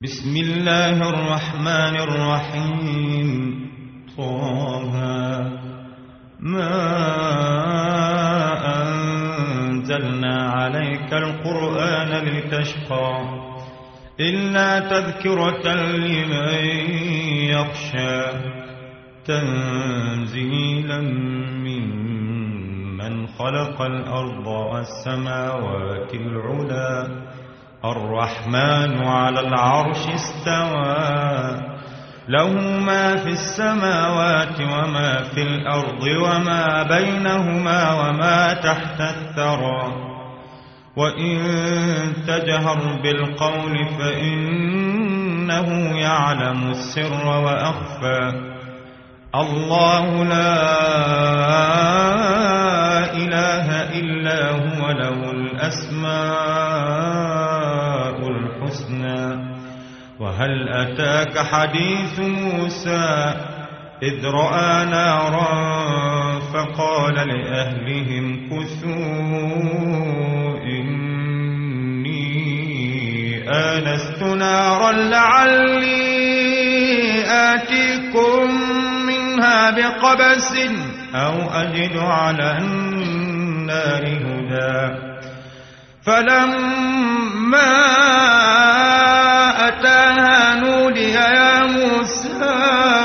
بسم الله الرحمن الرحيم. طه ما أنزلنا عليك القرآن لتشقى إلا تذكرة لمن يخشى تنزيلا ممن خلق الأرض والسماوات العلى الرحمن على العرش استوى له ما في السماوات وما في الأرض وما بينهما وما تحت الثرى وإن تجهر بالقول فإنه يعلم السر وأخفى الله لا إله إلا هو له الأسماء الحسنى. وهل أتاك حديث موسى إذ رأى نارا فقال لأهلهم كثوا إني آنست نارا لعلي آتيكم منها بقبس أو أجد على النار هدى. فلما أتاها نودي يا موسى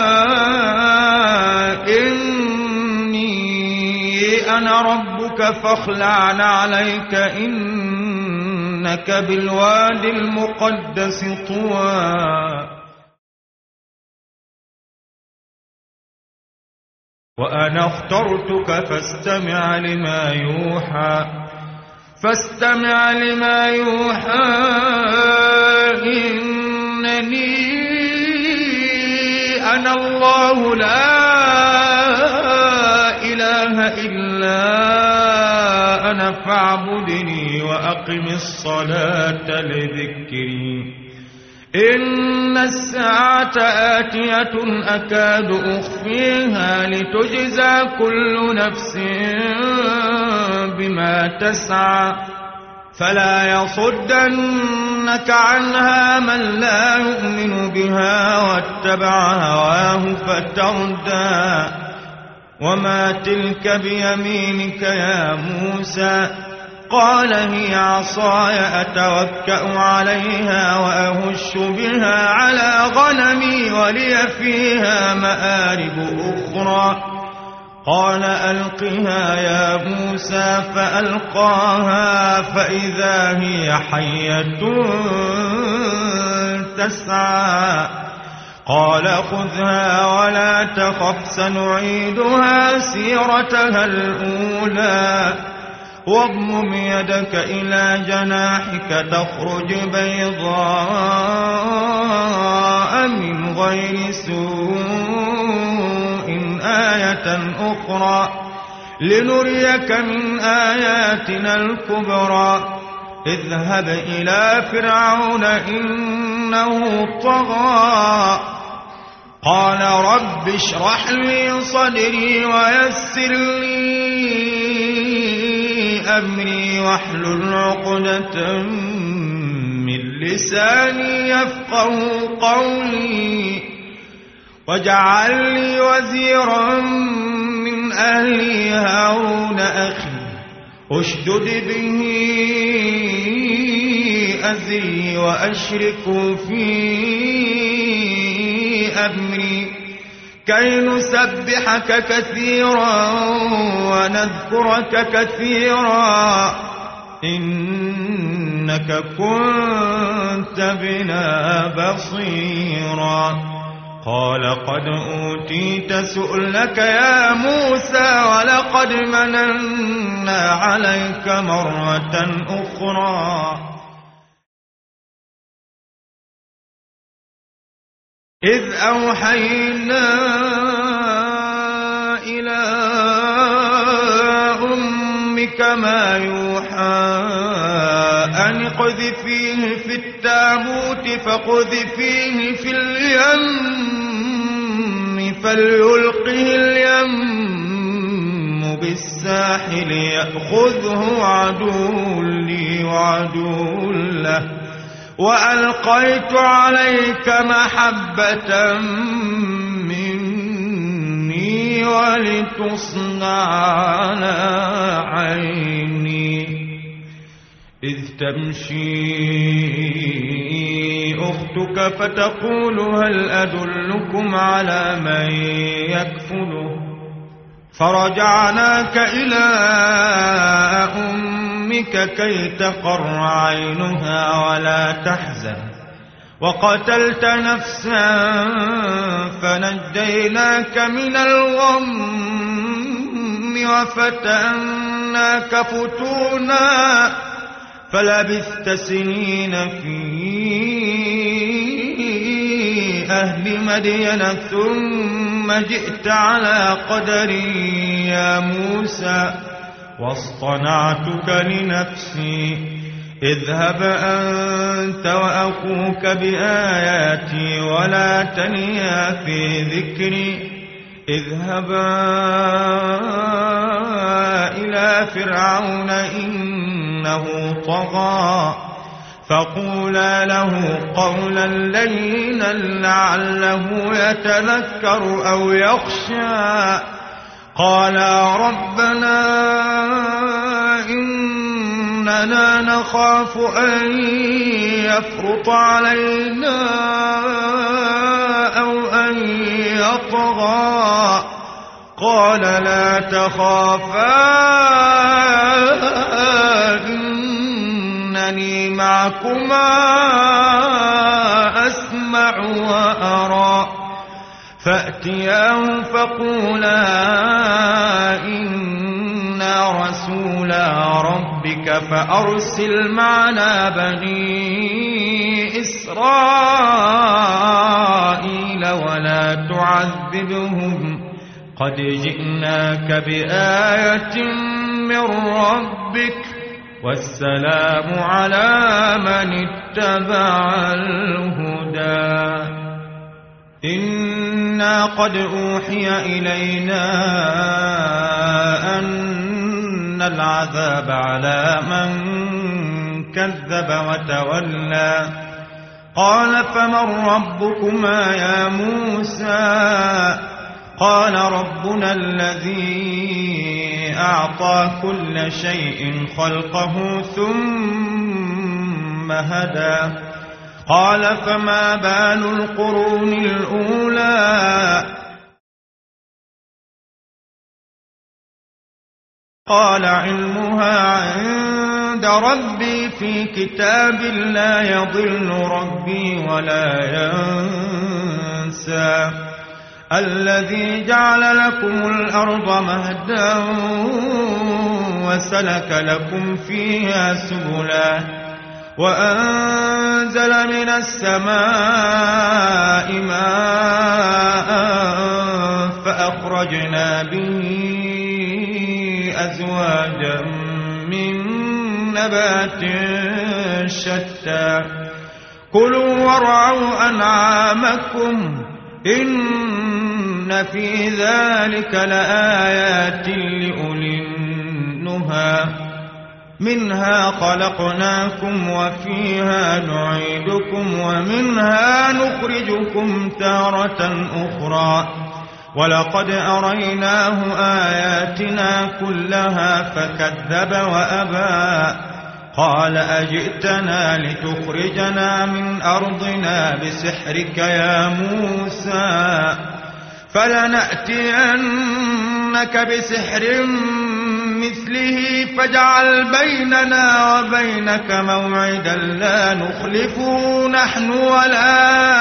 إني أنا ربك فاخلع عليك إنك بالواد المقدس طوى. وأنا اخترتك فاستمع لما يوحى إنني أنا الله لا إله إلا أنا فاعبدني وأقم الصلاة لذكري. إن الساعة آتية أكاد أخفيها لتجزى كل نفس بما تسعى فلا يصدنك عنها من لا يؤمن بها واتبع هواه فتردى. وما تلك بيمينك يا موسى قال هي عصاي أتوكأ عليها وأهش بها على غنمي ولي فيها مآرب أخرى. قال ألقها يا موسى فألقاها فإذا هي حية تسعى. قال خذها ولا تخف سنعيدها سيرتها الأولى واضمم يدك إلى جناحك تخرج بيضاء من غير سوء آية أخرى لنريك من آياتنا الكبرى. اذهب إلى فرعون إنه طغى. قال رب اشرح لي صدري ويسر لي أمري واحلل عقدة من لساني يفقه قولي واجعل لي وزيرا من أهلي هارون أخي أشدد به أزري وأشركه في أمري كي نسبحك كثيرا ونذكرك كثيرا إنك كنت بنا بصيرا. قال قد أوتيت سؤلك يا موسى ولقد مننا عليك مرة أخرى إذ أوحينا إلى أمك ما يوحى أن اقذفيه في التابوت فاقذفيه في اليم فليلقه اليم بالساحل يأخذه عدو لي وعدو له وألقيت عليك محبة مني ولتصنع على عيني إذ تمشي أختك فتقول هل أدلكم على من يكفله فرجعناك إلى أمك كي تقر عينها ولا تحزن وقتلت نفسا فنجيناك من الغم وفتناك فتونا فلبثت سنين في أهل مدين ثم جئت على قدري يا موسى واصطنعتك لنفسي اذهب أنت وأخوك بآياتي ولا تنيا في ذكري اذهبا إلى فرعون إنه طغى فقولا له قولا لينا لعله يتذكر أو يخشى قالا ربنا إننا نخاف أن يفرط علينا أو أن يطغى قال لا تخافا إنني معكما أسمع وأرى فأتياه فقولا إنا رسولا ربك فأرسل معنا بني إسرائيل ولا تعذبهم قد جئناك بآية من ربك والسلام على من اتبع الهدى إنا قد أوحي إلينا أن العذاب على من كذب وتولى قال فمن ربكما يا موسى قال ربنا الذي أعطى كل شيء خلقه ثم هدى قال فما بال القرون الأولى قال علمها عند ربي في كتاب لا يضل ربي ولا ينسى الذي جعل لكم الأرض مهدا وسلك لكم فيها سبلا وأنزل من السماء ماء فأخرجنا به أزواجا من نبات شتى كلوا وارعوا أنعامكم إن في ذلك لآيات لأولي النهى منها خلقناكم وفيها نعيدكم ومنها نخرجكم تارة أخرى ولقد أريناه آياتنا كلها فكذب وأبى قال أجئتنا لتخرجنا من أرضنا بسحرك يا موسى فلنأتينك بسحر مثله فاجعل بيننا وبينك موعدا لا نخلفه نحن ولا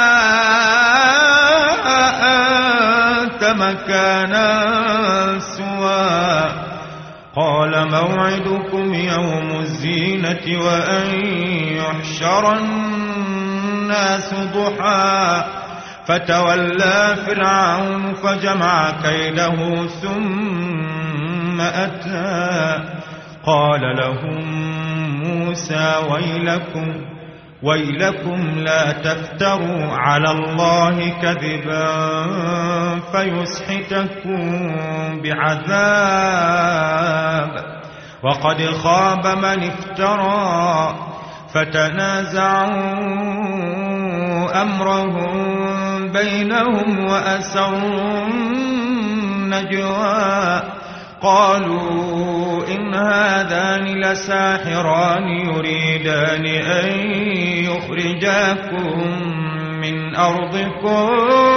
أنت مكانا سوى قال موعدكم يوم الزينة وأن يحشر الناس ضحى فتولى فرعون فجمع كيده ثم أتى قال لهم موسى ويلكم لا تفتروا على الله كذبا فيسحتكم بعذاب وقد خاب من افترى فتنازعوا أمرهم بينهم وأسروا النجوى قالوا إن هذان لساحران يريدان أن يخرجاكم من أرضكم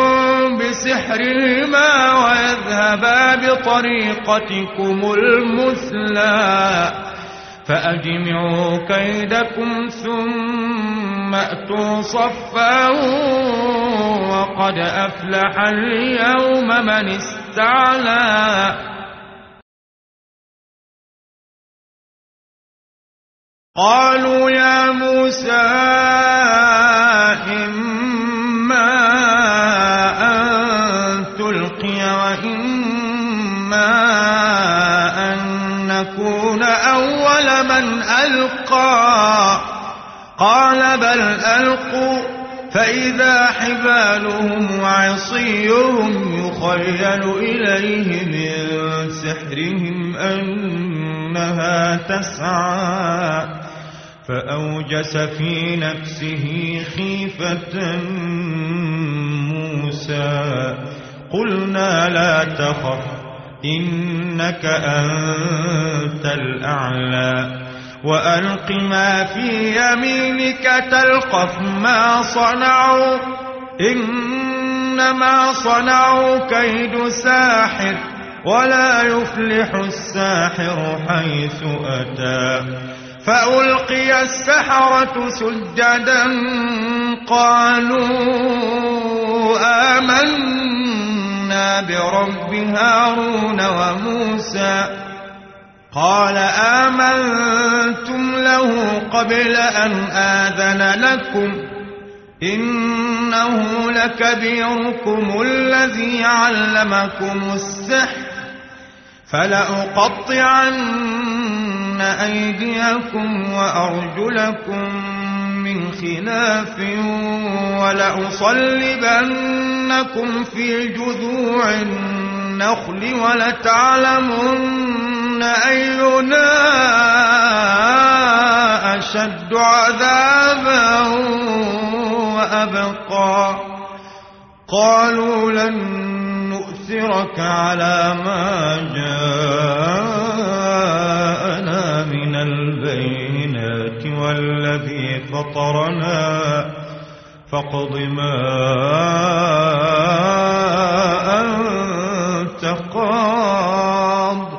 بسحرهما ويذهبا بطريقتكم المثلى فأجمعوا كيدكم ثم أتوا صفا وقد أفلح اليوم من استعلى قالوا يا موسى إما أن تلقي وإما أن نكون أول من ألقى قال بل ألقوا فإذا حبالهم وعصيهم يخيل إليه من سحرهم أنها تسعى فأوجس في نفسه خيفة موسى قلنا لا تخف إنك أنت الأعلى وألق ما في يمينك تلقف ما صنعوا إنما صنعوا كيد ساحر ولا يفلح الساحر حيث أتى فألقي السحرة سجدا قالوا آمنا برب هارون وموسى قال آمنتم له قبل أن آذن لكم إنه لكبيركم الذي علمكم السحر فلأقطعن أيديكم وأرجلكم من خلاف ولأصلبنكم في جذوع النخل ولتعلمن أينا أشد عذابا وأبقى قالوا لن نؤثرك على ما جاءنا من البينات والذي فطرنا فاقض ما أنت قاض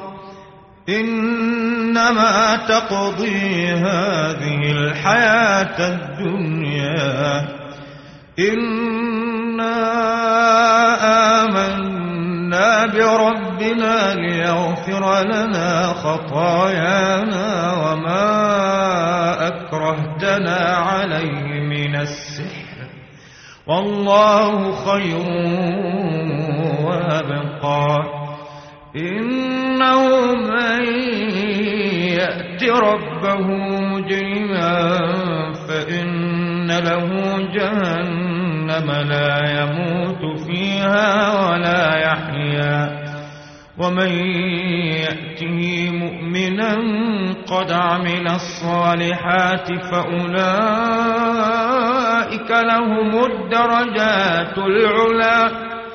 إنما تقضي هذه الحياة الدنيا إنا آمنا بربنا ليغفر لنا خطايانا وما أكرهتنا عليه من السحر والله خير وأبقى إنه من يأت ربه مجرما فإن له جهنم لا يموت فيها ولا يحيا ومن يأته مؤمنا قد عمل الصالحات فأولئك لهم الدرجات العلى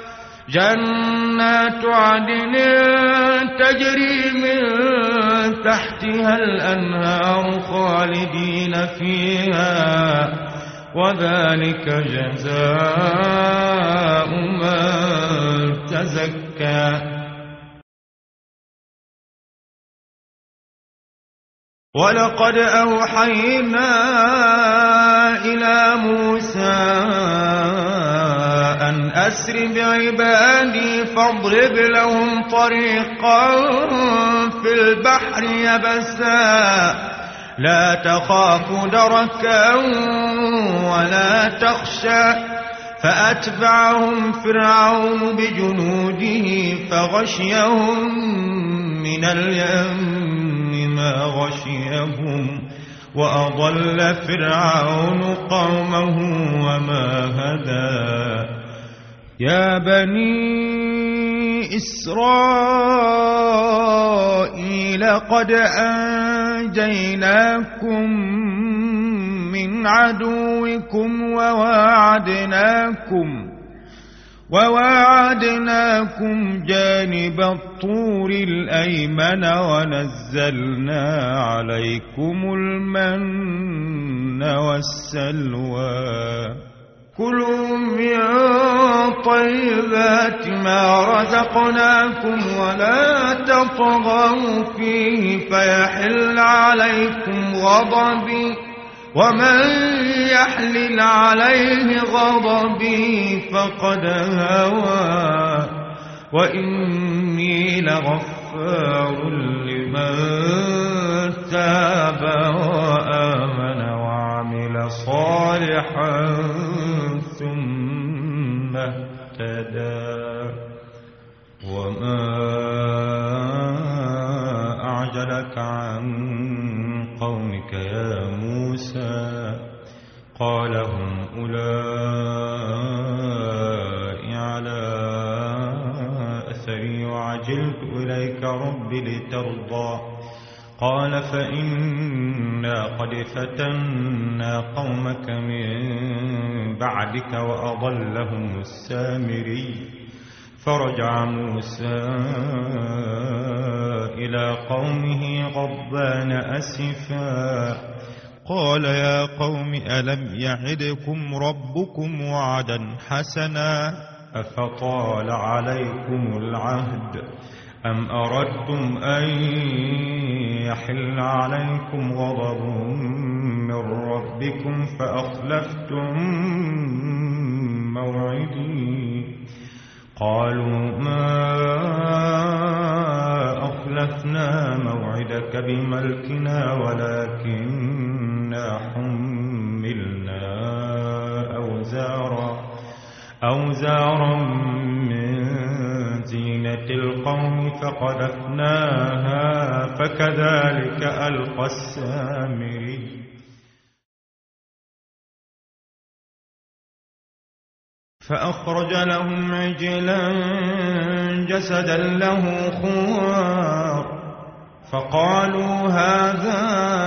جنات عدن تجري من تحتها الأنهار خالدين فيها وذلك جزاء من تزكى ولقد أوحينا إلى موسى أن أسر بعبادي فاضرب لهم طريقا في البحر يبسا لا تخاف دركا ولا تخشى فأتبعهم فرعون بجنوده فغشيهم من اليم ما غشيهم وأضل فرعون قومه وما هدى يا بني إسرائيل قد أنجيناكم عدوكم وواعدناكم جانب الطور الأيمن ونزلنا عليكم المن والسلوى كلوا من طيبات ما رزقناكم ولا تطغوا فيه فيحل عليكم غضبي ومن يحلل عليه غضبي فقد هوى وإني لغفار لمن تاب وآمن وعمل صالحا ثم اهتدى وما أعجلك عن قومك يا موسى قال هم أولئك على أثري وعجلت إليك رب لترضى قال فإنا قد فتنا قومك من بعدك وأضلهم السامري فرجع موسى إلى قومه غضبان أسفا قال يا قوم ألم يعدكم ربكم وعدا حسنا أفطال عليكم العهد أم أردتم أن يحل عليكم غضب من ربكم فأخلفتم موعدي قالوا ما أخلفنا موعدك بملكنا ولكننا حملنا أوزارا من زينة القوم فقذفناها فكذلك ألقى السامري فأخرج لهم عجلا جسدا له خوار فقالوا هذا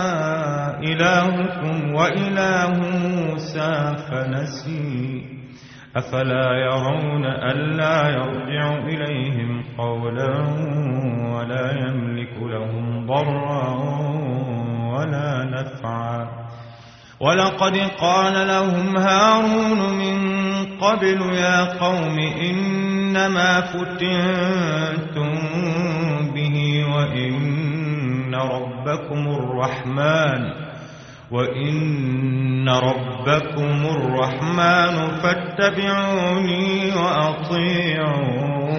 إلهكم وإله موسى فنسي أفلا يرون ألا يرجع إليهم قولا ولا يملك لهم ضرا ولا نفعا ولقد قال لهم هارون من قبل يا قوم إنما فتنتم به وإن ربكم الرحمن فاتبعوني وأطيعوا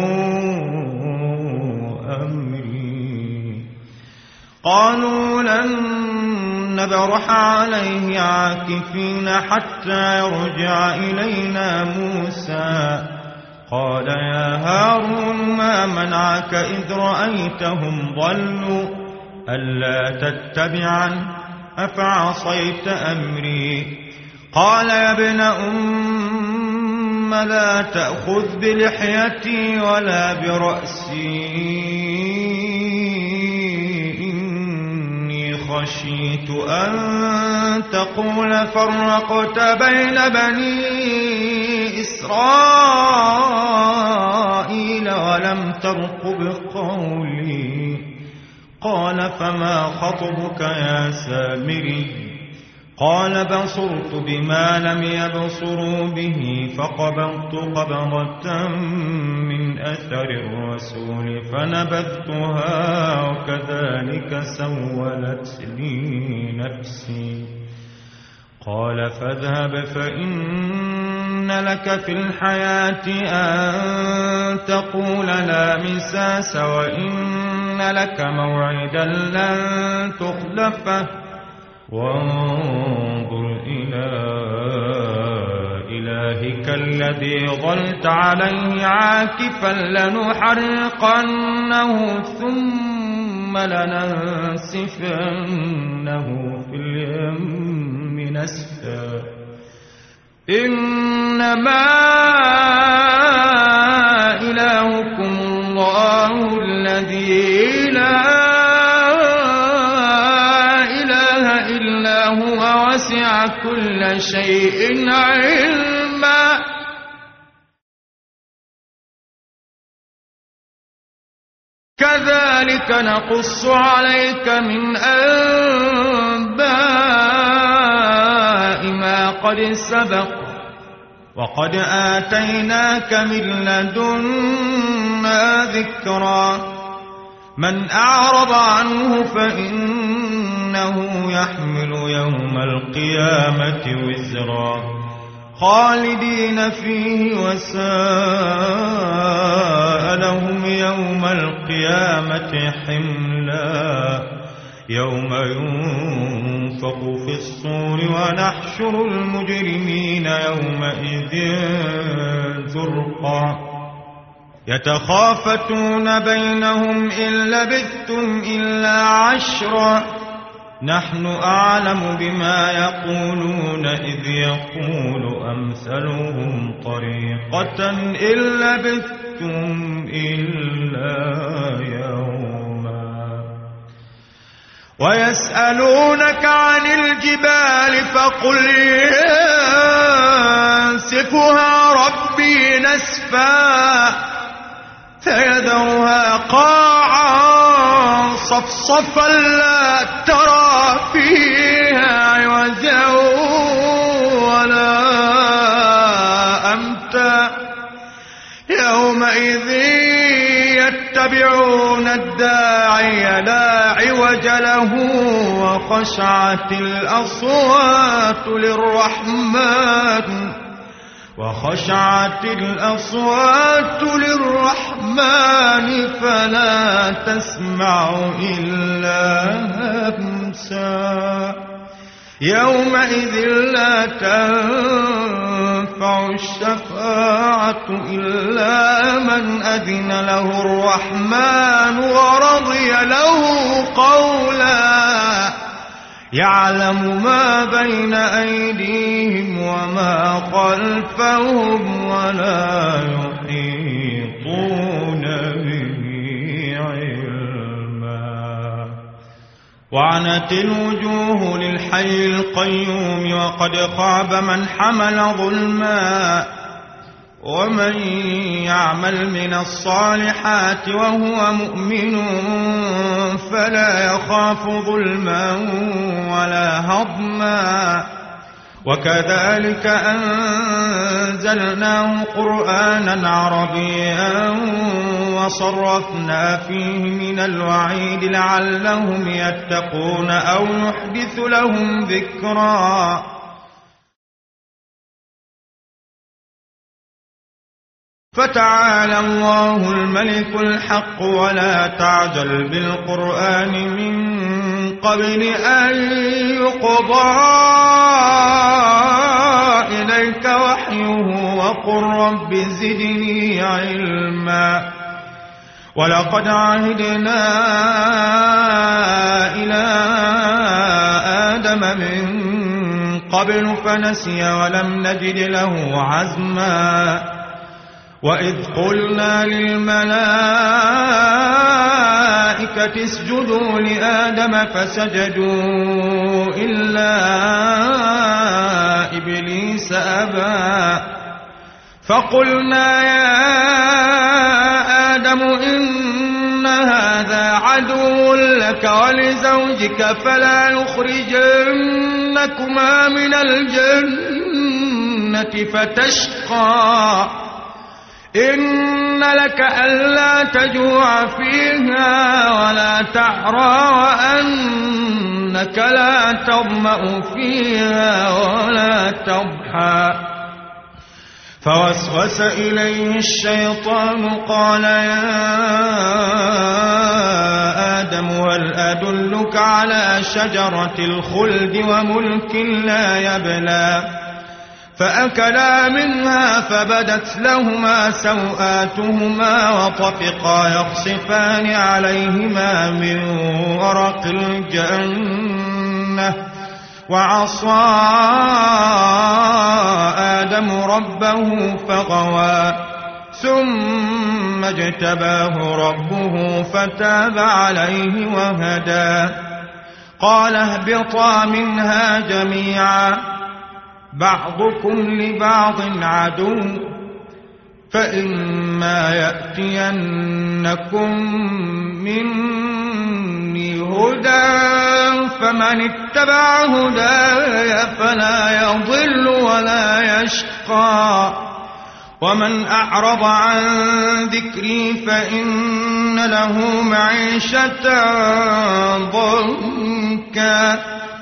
أمري قالوا لن نبرح عليه عاكفين حتى يرجع إلينا موسى قال يا هارون ما منعك إذ رأيتهم ضلوا ألا تتبعن أفعصيت أمري قال يا ابن أم لا تأخذ بلحيتي ولا برأسي إني خشيت أن تقول فرقت بين بني إسرائيل ولم ترقب قولي قال فما خطبك يا سامري قال بصرت بما لم يبصروا به فقبضت قبضة من أثر الرسول فنبذتها وكذلك سولت لي نفسي قال فاذهب فإن لك في الحياة أن تقول لا مساس وإن لك موعدا لن تخلفه وانظر إلى إلهك الذي ظلت عليه عاكفا لنحرقنه ثم لننسفنه في اليم نسفا إنما إلهكم الله الذي لا إله إلا هو وسع كل شيء علما كذلك نقص عليك من أنباء ما قد سبق وقد آتيناك من لدنا ذكرا من أعرض عنه فإنه يحمل يوم القيامة وزرا خالدين فيه وساء لهم يوم القيامة حملا يوم ينفخ في الصور ونحشر المجرمين يومئذ زرقا يتخافتون بينهم إن لبثتم إلا عشرا نحن أعلم بما يقولون إذ يقول أمثلهم طريقة إن لبثتم إلا يوما ويسألونك عن الجبال فقل ينسفها ربي نسفا فيذرها قاعا صفصفا لا ترى فيها عوجا ولا أمتا يومئذ يتبعون الداعي لا عوج له وخشعت الأصوات للرحمن فلا تسمع إلا همسا يومئذ لا تنفع الشفاعة إلا من أذن له الرحمن ورضي له قولا يعلم ما بين أيديهم وما خلفهم ولا يحيطون به علما وعنت الوجوه للحي القيوم وقد خاب من حمل ظلما ومن يعمل من الصالحات وهو مؤمن فلا يخاف ظلما ولا هضما وكذلك أنزلناه قرآنا عربيا وصرفنا فيه من الوعيد لعلهم يتقون أو يحدث لهم ذكرا فتعالى الله الملك الحق ولا تعجل بالقرآن من قبل أن يقضى إليك وحيه وقل رب زدني علما ولقد عهدنا إلى آدم من قبل فنسي ولم نجد له عزما وإذ قلنا للملائكة اسجدوا لآدم فسجدوا إلا إبليس أبى فقلنا يا آدم إن هذا عدو لك ولزوجك فلا يخرجنكما من الجنة فتشقى إن لك ألا تجوع فيها ولا تعرى وأنك لا تظمأ فيها ولا تضحى فوسوس إليه الشيطان قال يا آدم هل أدلك على شجرة الخلد وملك لا يبلى فأكلا منها فبدت لهما سوآتهما وطفقا يخصفان عليهما من ورق الجنة وعصى آدم ربه فغوى ثم اجتباه ربه فتاب عليه وهدى قال اهبطا منها جميعا بعضكم لبعض عدو فإما يأتينكم مني هدى فمن اتبع هداي فلا يضل ولا يشقى ومن أعرض عن ذكري فإن له معيشة ضنكا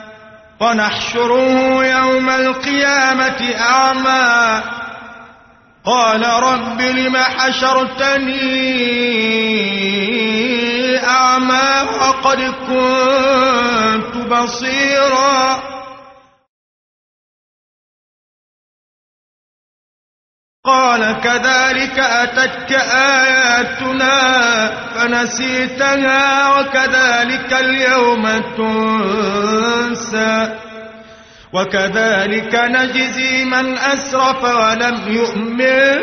ونحشره يوم القيامة أعمى قال رب لم حشرتني أعمى وقد كنت بصيرا قال كذلك أتتك آياتنا فنسيتها وكذلك اليوم تنسى وكذلك نجزي من أسرف ولم يؤمن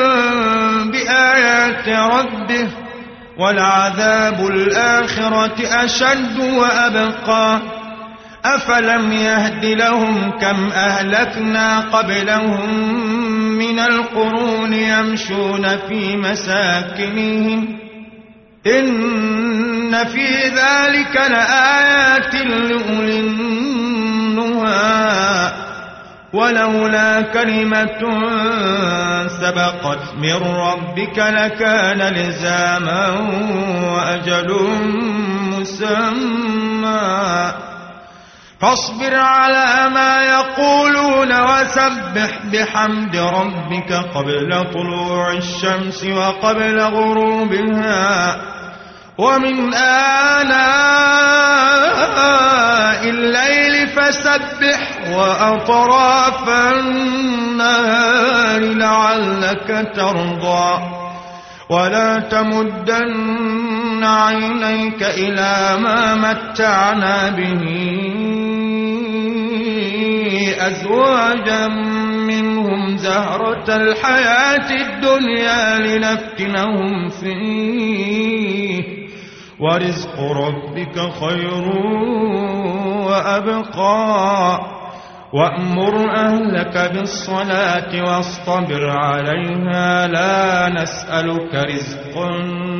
بآيات ربه ولعذاب الآخرة أشد وأبقى أفلم يهد لهم كم أهلكنا قبلهم من القرون يمشون في مساكنهم إن في ذلك لآيات لأولي النهى ولولا كلمة سبقت من ربك لكان لزاما وأجل مسمى فاصبر على ما يقولون وسبح بحمد ربك قبل طلوع الشمس وقبل غروبها ومن آناء الليل فسبح وأطراف النهار لعلك ترضى ولا تمدن عينيك إلى ما متعنا به أزواجا منهم زهرة الحياة الدنيا لنفتنهم فيه ورزق ربك خير وأبقى وأمر أهلك بالصلاة واصطبر عليها لا نسألك رزقا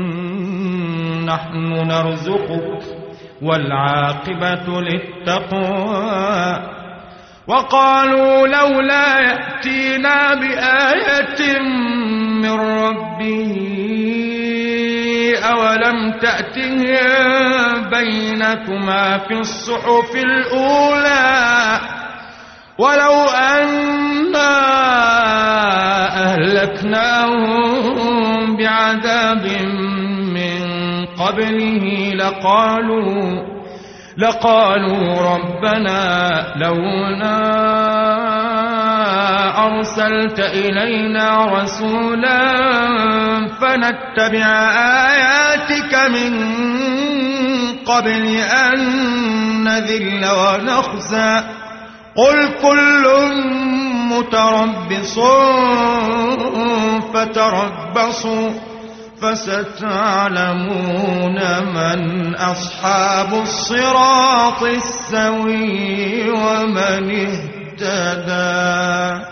نحن نرزقك والعاقبة للتقوى وقالوا لولا يأتينا بآية من ربه أولم تأتهم بينة ما في الصحف الأولى ولو أنا أهلكناهم بعذاب من قبله لقالوا ربنا لولا أرسلت إلينا رسولا فنتبع آياتك من قبل أن نذل ونخزى قل كل متربص فتربصوا فستعلمون من أصحاب الصراط السوي ومن اهتدى.